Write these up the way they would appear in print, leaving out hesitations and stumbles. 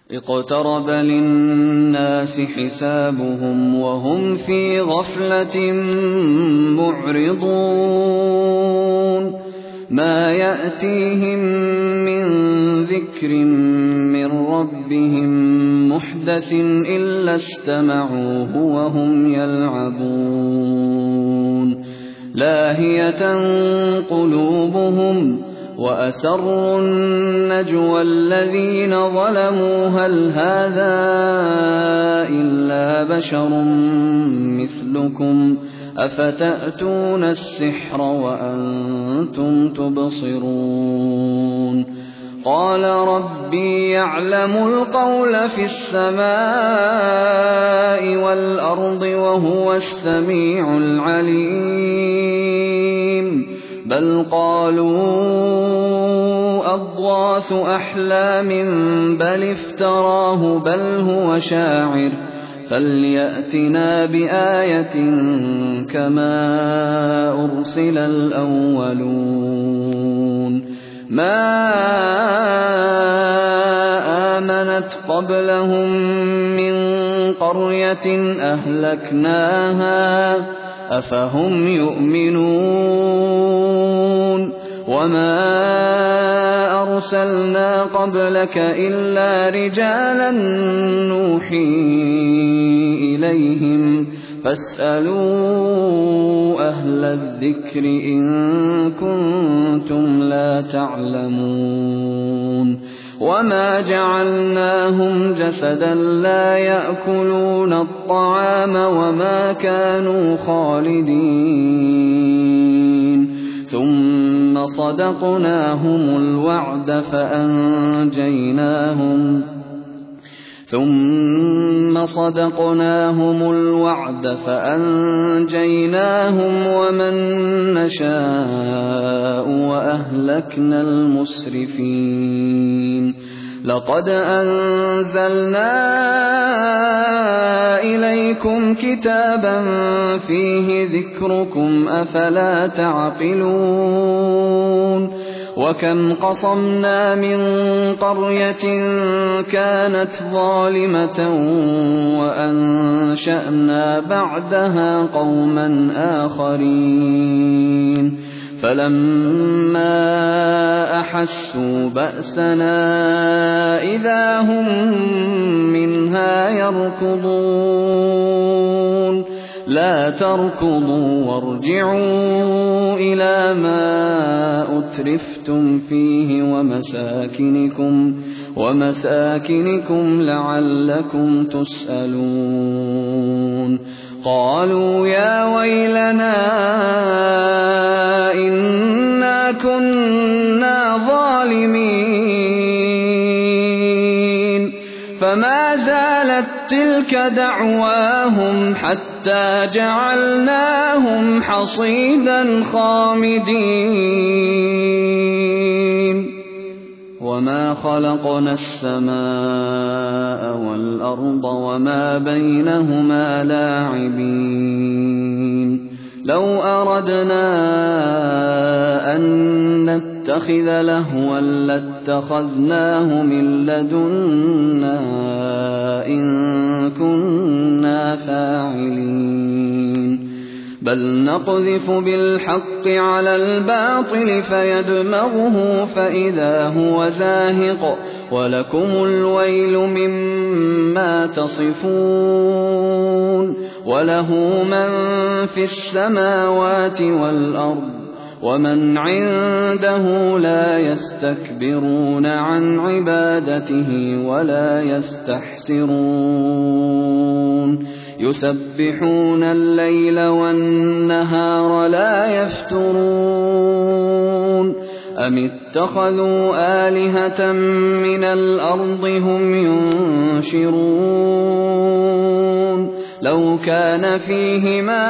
اقترب للناس حسابهم وهم في غفلة معرضون ما يأتيهم من ذكر من ربهم محدث إلا استمعوه وهم يلعبون لاهية قلوبهم وأسروا النجوى الذين ظلموا هل هذا إلا بشر مثلكم أفتأتون السحر وأنتم تبصرون قال ربي يعلم القول في السماء والأرض وهو السميع العليم بل قالوا أضغاث أحلام بل افتراه بل هو شاعر فليأتنا بآية كما أرسل الأولون ما آمنت قبلهم من قرية أهلكناها أفهم يؤمنون وما أرسلنا قبلك إلا رجالا نوحي إليهم فاسألوا أهل الذكر إن كنتم لا تعلمون وما جعلناهم جسدا لا يأكلون الطعام وما كانوا خالدين ثم صدقناهم الوعد فأنجيناهم ومن نشاء وأهلكنا المسرفين لقد أنزلنا إليكم كتابا فيه ذكركم أفلا تعقلون وكم قصمنا من قرية كانت ظالمة وأنشأنا بعدها قوما آخرين فلما أحسوا بأسنا إذا هم منها يركضون لا تركضوا وارجعوا إلى ما أترفتم فيه ومساكنكم لعلكم تسألون قالوا يا ويلنا إنا كنا ظالمين فما زالت تلك دعواهم حتى جعلناهم حصيدا خامدين وما خلقنا السماء والأرض وما بينهما لاعبين لو أردنا أن نتخذ لهوا لاتخذناه من لدنا إن كنا فاعلين بل نقذف بالحق على الباطل فيدمغه فإذا هو زاهق ولكم الويل مما تصفون وله من في السماوات والأرض ومن عنده لا يستكبرون عن عبادته ولا يستحسرون يسبحون الليل والنهار لا يفترون أم اتخذوا آلهة من الأرض هم ينشرون لو كان فيهما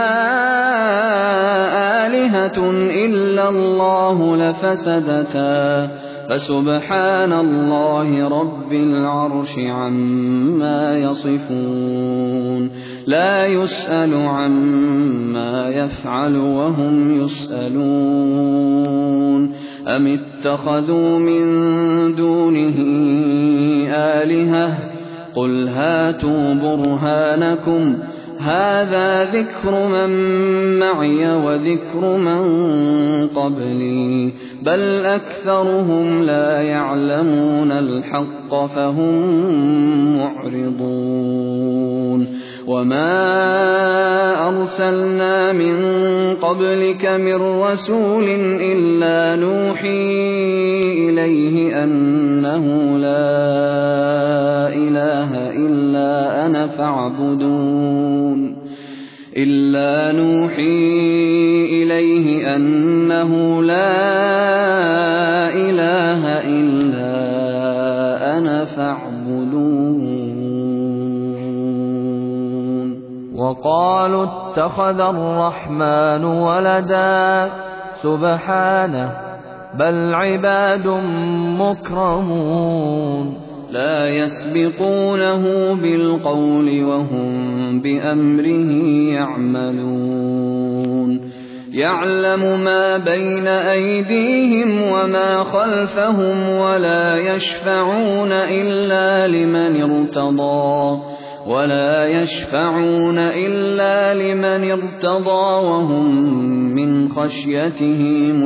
آلهة إلا الله لفسدتا فسبحان الله رب العرش عما يصفون لا يسأل عما يفعل وهم يسألون أم اتخذوا من دونه آلهة قل هاتوا برهانكم هذا ذكر من معي وذكر من قبلي بل أكثرهم لا يعلمون الحق فهم معرضون وما أرسلنا من قبلك من رسول إلا نوحي إليه أنه لا إله إلا أنا فاعبدون إلا نوحي إليه أنه لا إله إلا أنا فاعبدون وقالوا اتخذ الرحمن ولدا سبحانه بل عباد مكرمون لا يسبقونه بالقول وهم بأمره يعملون يعلم ما بين أيديهم وما خلفهم ولا يشفعون إلا لمن ارتضى وهم من خشيته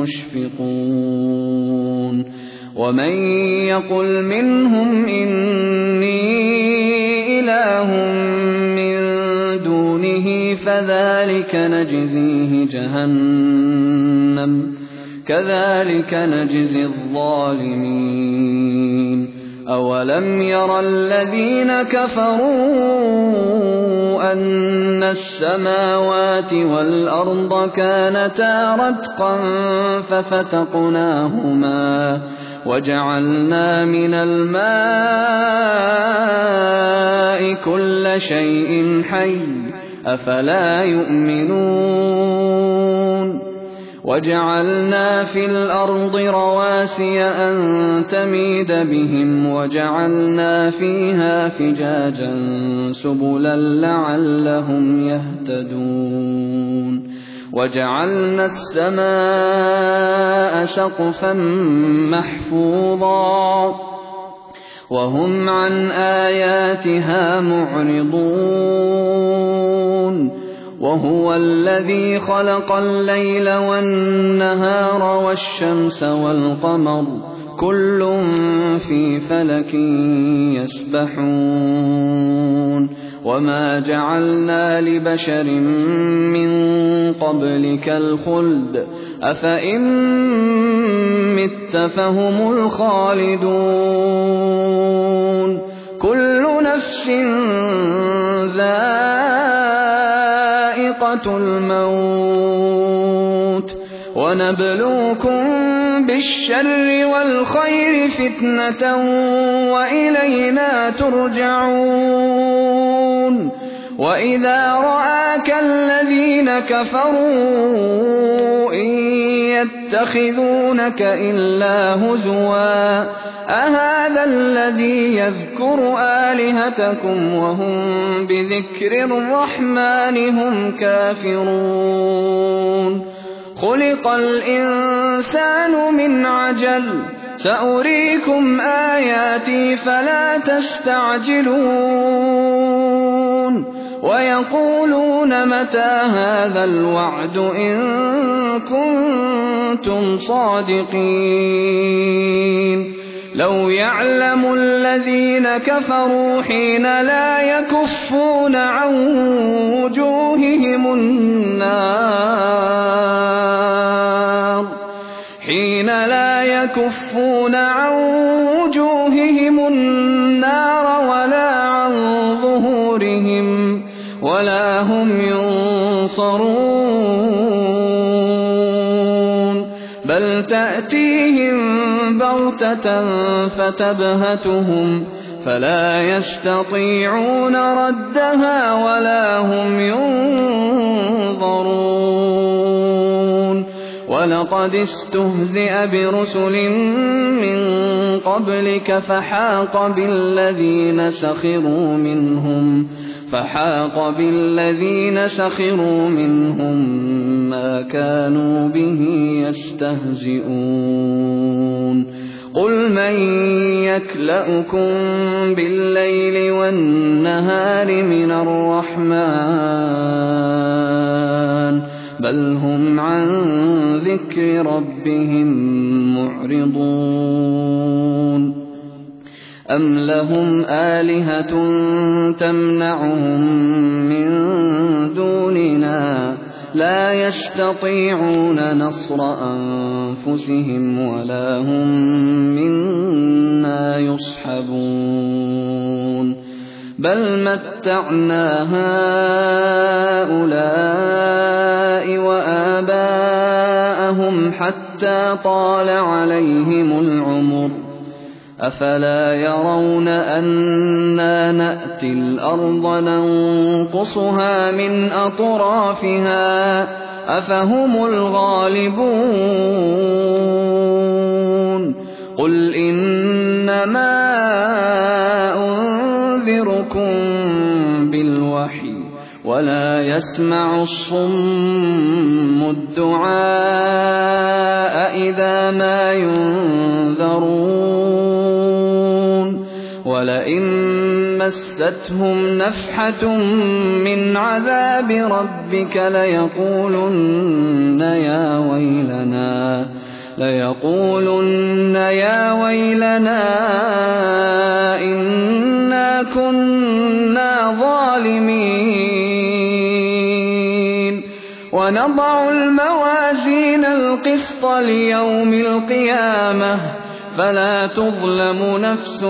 مشفقون ومن يقل منهم إني إله من دونه فذلك نجزيه جهنم كذلك نجزي الظالمين أولم ير الذين كفروا أن السماوات والأرض كانتا رتقا ففتقناهما وجعلنا من الماء كل شيء حي أفلا يؤمنون وجعلنا في الأرض رواسي أن تميد بهم وجعلنا فيها فجاجا سبلا لعلهم يهتدون وجعلنا السماء سقفا محفوظا وهم عن آياتها معرضون وهو الذي خلق الليل والنهار والشمس والقمر كل في فلك يسبحون وما جعلنا لبشر من قبلك الخلد أفإن مت فهم الخالدون كل نفس ذائقة الموت ونبلوكم بالشر والخير فتنة وإلينا ترجعون وإذا رآك الذين كفروا إن يتخذونك إلا هزوا أهذا الذي يذكر آلهتكم وهم بذكر الرحمن هم كافرون خلق الإنسان من عجل سأريكم آياتي فلا تستعجلون ويقولون متى هذا الوعد إن كنتم صادقين لو يعلم الذين كفروا حين لا يكفون عن وجوههم النار ولا عن ظهورهم ولا هم ينصرون بل تأتيهم بغتة فتبهتهم فلا يستطيعون ردها ولا هم ينظرون ولقد استهزئ برسل من قبلك فحاق بالذين سخروا منهم فحاق بالذين سخروا منهم ما كانوا به يستهزئون قل من يكلؤكم بالليل والنهار من الرحمن بل هم عن ذكر ربهم معرضون أم لهم آلهة تمنعهم من دوننا لا يستطيعون نصر أنفسهم ولا هم منا يصحبون بل متعنا هؤلاء وآباءهم حتى طال عليهم العمر أفلا يرون أنا نأتي الأرض ننقصها من أطرافها أفهم الغالبون قل إنما أنذركم بالوحي ولا يسمع الصم الدعاء إذا ما ينذرون ولئن مستهم نفحة من عذاب ربك ليقولن يا ويلنا إنا كنا ظالمين ونضع الموازين القسط ليوم القيامة فلا تظلم نفس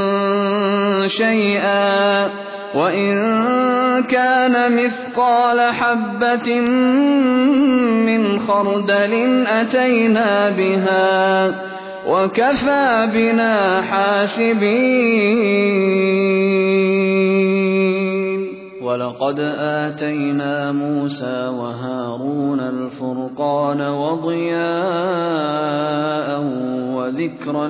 شيئا وإن كان مثقال حبة من خردل أتينا بها وكفى بنا حاسبين ولقد آتينا موسى وهارون الفرقان وضياء وذكرا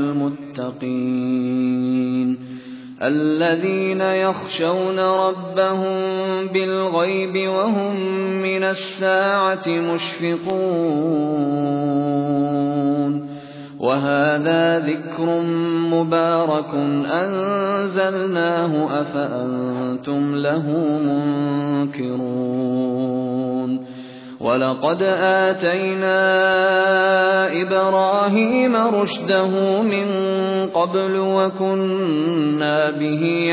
للمتقين الذين يخشون ربهم بالغيب وهم من الساعة مشفقون وهذا ذكر مبارك أنزلناه أفأنتم له منكرون ولقد آتينا إبراهيم رشده من قبل وكنا به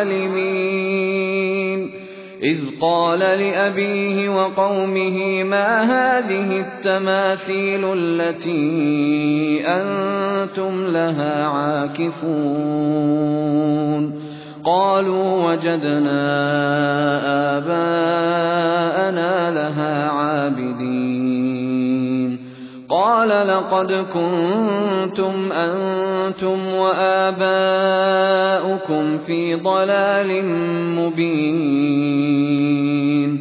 عالمين إذ قال لأبيه وقومه ما هذه التماثيل التي أنتم لها عاكفون قالوا وجدنا آباءنا لها عابدين قال لقد كنتم أنتم وآباؤكم في ضلال مبين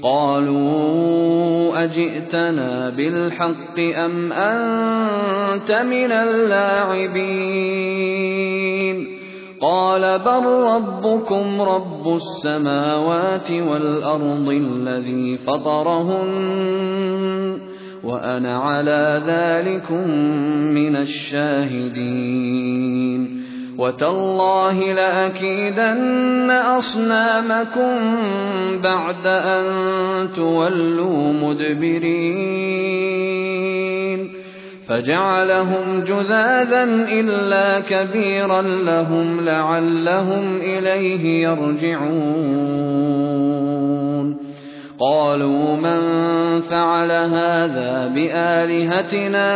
قالوا أجئتنا بالحق أم أنت من اللاعبين قال بل ربكم رب السماوات والأرض الذي فطرهن وأنا على ذلكم من الشاهدين وتالله لأكيدن أصنامكم بعد أن تولوا مدبرين فجعلهم جذاذا إلا كبيرا لهم لعلهم إليه يرجعون قالوا من فعل هذا بآلهتنا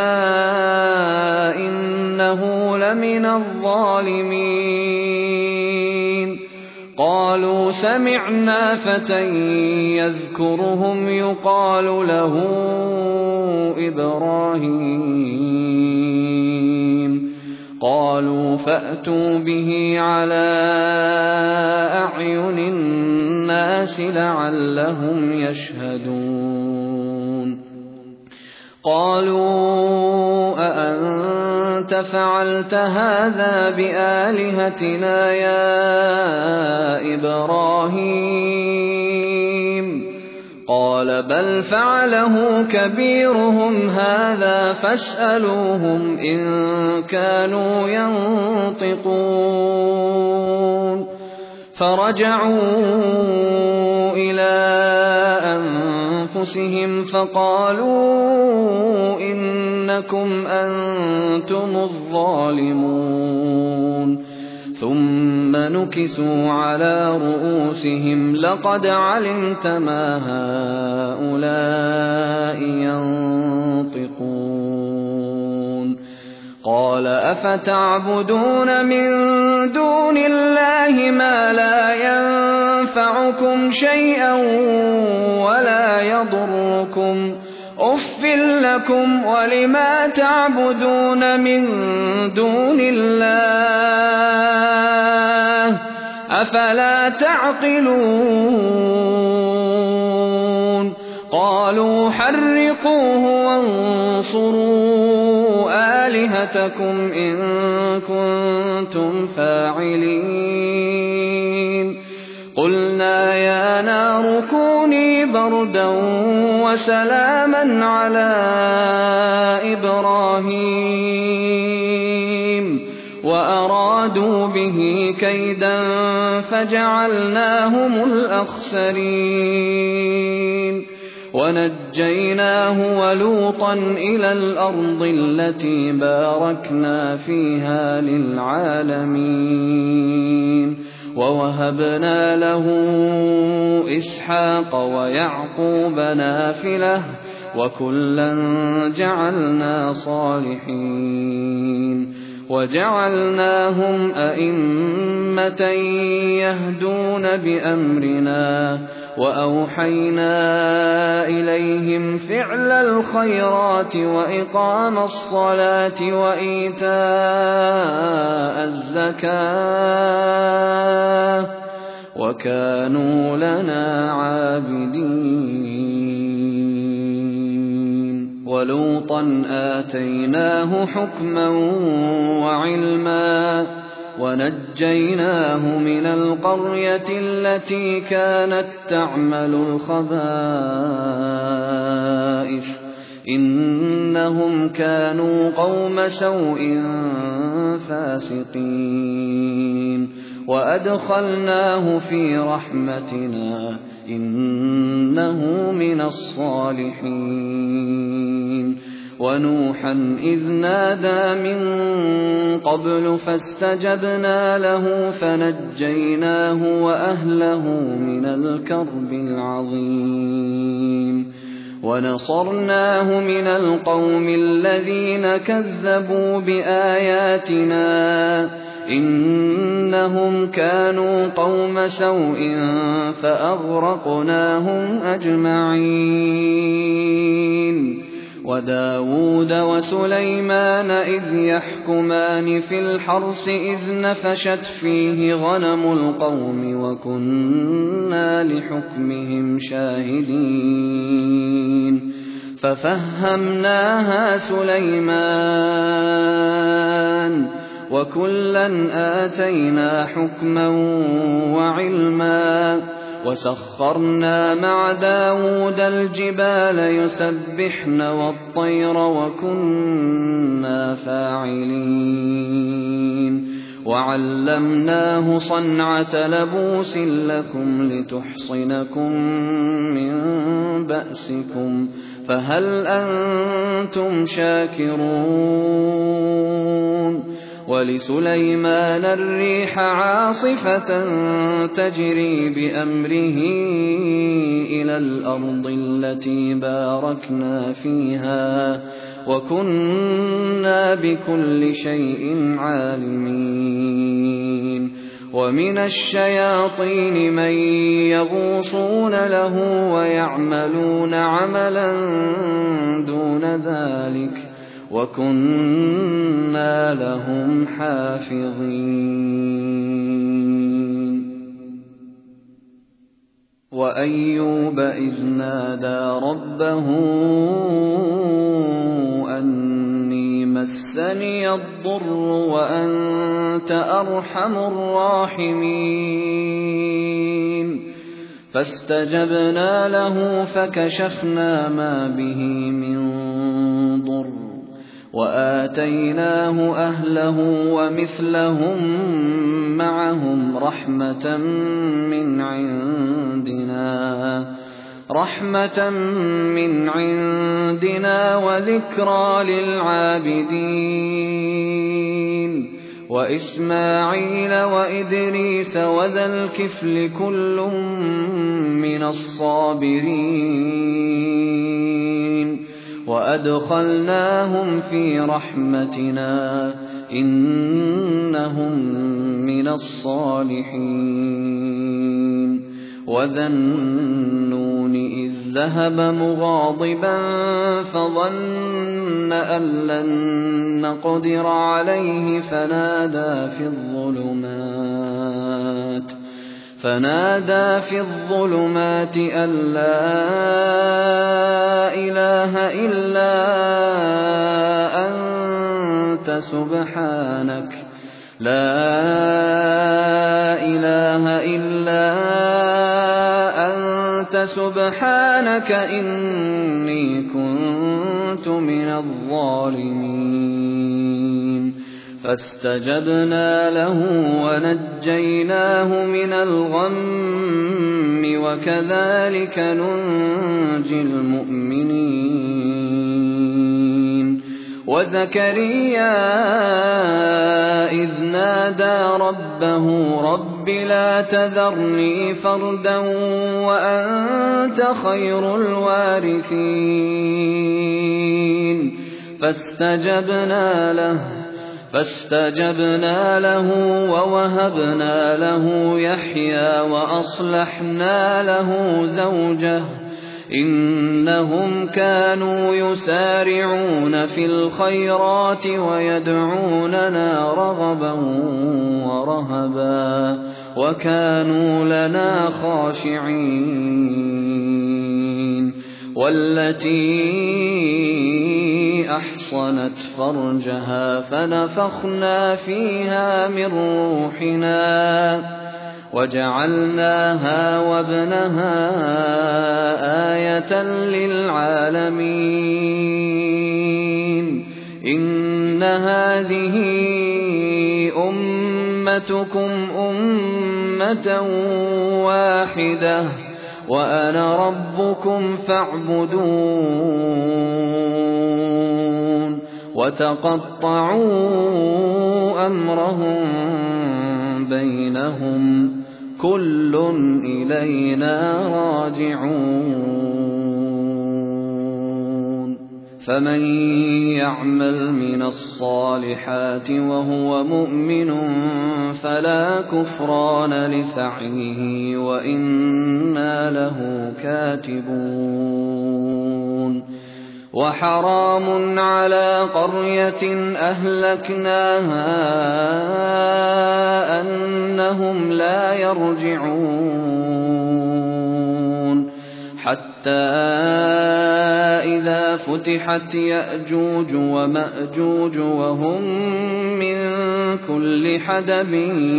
إنه لمن الظالمين قالوا سمعنا فتى يذكرهم يقال له إبراهيم قالوا فأتوا به على أعين الناس لعلهم يشهدون قالوا أأنت فعلت هذا بآلهتنا يا إبراهيم إبراهيم قال بل فعله كبيرهم هذا فاسألوهم إن كانوا ينطقون فرجعوا إلى أنفسهم فقالوا إنكم أنتم الظالمون ثم نكسوا على رؤوسهم لقد علمت ما هؤلاء ينطقون قال أفتعبدون من دون الله ما لا ينفعكم شيئا ولا يضركم أف لكم ولما تعبدون من دون الله أفلا تعقلون قالوا حرقوه وانصروا آلهتكم إن كنتم فاعلين قلنا يا نار كوني بردا وسلاما على إبراهيم وأرادوا به كيدا فجعلناهم الأخسرين ونجيناه ولوطا إلى الأرض التي باركنا فيها للعالمين ووهبنا له إسحاق ويعقوب نافلة وكلا جعلنا صالحين وجعلناهم أئمة يهدون بأمرنا وأوحينا إليهم فعل الخيرات وإقام الصلاة وإيتاء الزكاة وكانوا لنا عابدين ولوطا آتيناه حكما وعلما ونجيناه من القرية التي كانت تعمل الخبائث إنهم كانوا قوم سوء فاسقين وأدخلناه في رحمتنا إنه من الصالحين ونوحا إذ نادى من قبل فاستجبنا له فنجيناه وأهله من الكرب العظيم ونصرناه من القوم الذين كذبوا بآياتنا إنهم كانوا قوم سوء فأغرقناهم أجمعين وداود وسليمان إذ يحكمان في الحرث إذ نفشت فيه غنم القوم وكنا لحكمهم شاهدين ففهمناها سليمان وكلا آتينا حكما وعلما وسخرنا مع داود الجبال يسبحن والطير وكنا فاعلين وعلمناه صنعة لبوس لكم لتحصنكم من بأسكم فهل أنتم شاكرون ولسليمان الريح عاصفة تجري بأمره إلى الأرض التي باركنا فيها وكنا بكل شيء عالمين ومن الشياطين من يغوصون له ويعملون عملا دون ذلك وكنا لهم حافظين وأيوب إذ نادى ربه أني مسني الضر وأنت أرحم الراحمين فاستجبنا له فكشفنا ما به من ضر وآتيناه أهله ومثلهم معهم رحمة من عندنا وذكرى للعابدين وإسماعيل وإدريس وذا الكفل كل من الصابرين وأدخلناهم في رحمتنا إنهم من الصالحين وذا النون إذ ذهب مغاضبا فظن أن لن نقدر عليه فنادى في الظلمات أن لا إله إلا أنت سبحانك إني كنت من الظالمين فاستجبنا له ونجيناه من الغم وكذلك ننجي المؤمنين وزكريا إذ نادى ربه رب لا تذرني فردا وأنت خير الوارثين فاستجبنا له ووهبنا له يحيى وأصلحنا له زوجه إنهم كانوا يسارعون في الخيرات ويدعوننا رغبا ورهبا وكانوا لنا خاشعين والتي أحصنت فرجها فنفخنا فيها من روحنا وجعلناها وابنها آية للعالمين إن هذه أمتكم أمة واحدة وأنا ربكم فاعبدون وتقطعوا أمرهم بينهم كل إلينا راجعون فمن يعمل من الصالحات وهو مؤمن فلا كفران لسعيه وإنا له كاتبون وحرام على قرية أهلكناها أنهم لا يرجعون حتى إذا فتحت يأجوج ومأجوج وهم من كل حدب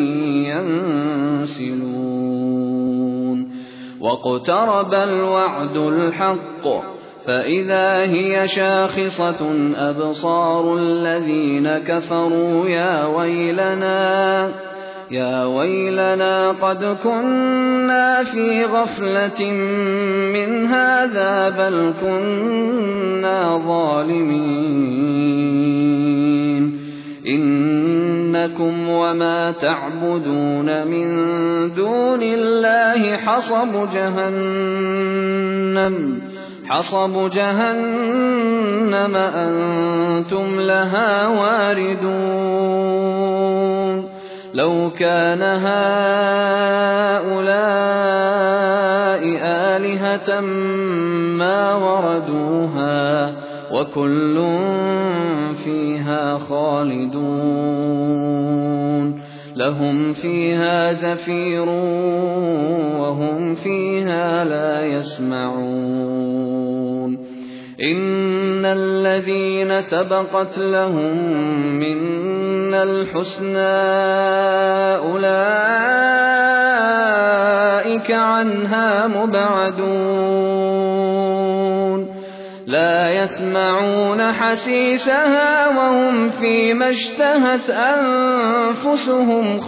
ينسلون واقترب الوعد الحق فإذا هي شاخصة أبصار الذين كفروا يا ويلنا قد كنا في غفلة من هذا بل كنا ظالمين إنكم وما تعبدون من دون الله حصب جهنم أنتم لها واردون لو كان هؤلاء آلهة ما وردوها وكل فيها خالدون لهم فيها زفير وهم فيها لا يسمعون إن الذين سبقت لهم منا الحسنى أولئك أولئك عنها مبعدون لا يسمعون حسيسها وهم فيما اشتهت أنفسهم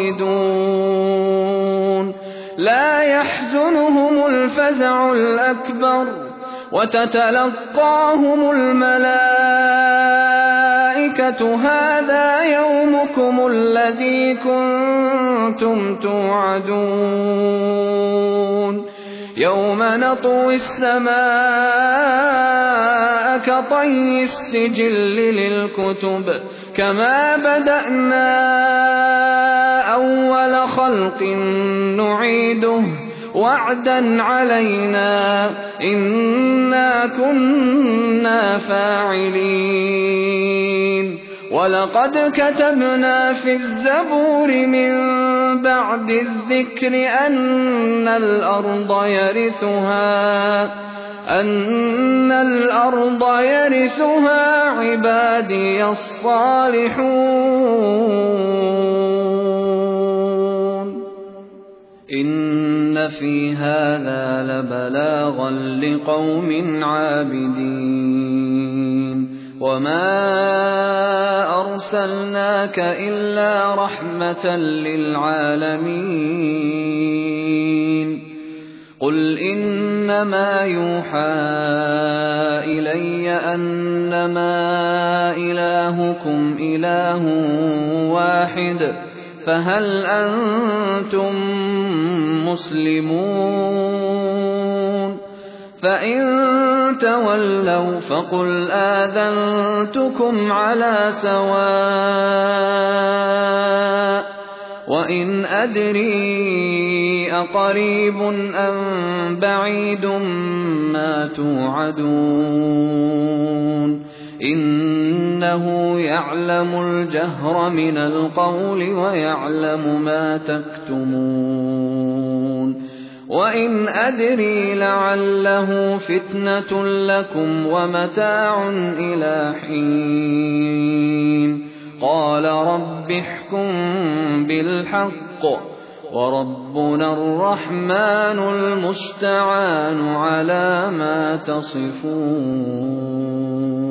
خالدون لا يحزنهم الفزع الأكبر وتتلقاهم الملائكة هذا يومكم الذي كنتم توعدون يوم نطوي السماء كطي السجل للكتب كما بدأنا أول خلق نعيده وعدا علينا إنا كنا فاعلين ولقد كتبنا في الزبور من بعد الذكر أن الأرض يرثها عبادي الصالحون إن في هذا لبلاغا لقوم عابدين وما أرسلناك إلا رحمة للعالمين قل إنما يوحى إلي أنما إلهكم إله واحد فهل أنتم مسلمون فإن تولوا فقل آذنتكم على سواء وإن أدري أقريب أم بعيد ما توعدون إنه يعلم الجهر من القول ويعلم ما تكتمون وإن أدري لعله فتنة لكم ومتاع إلى حين قال رب احكم بالحق وربنا الرحمن المستعان على ما تصفون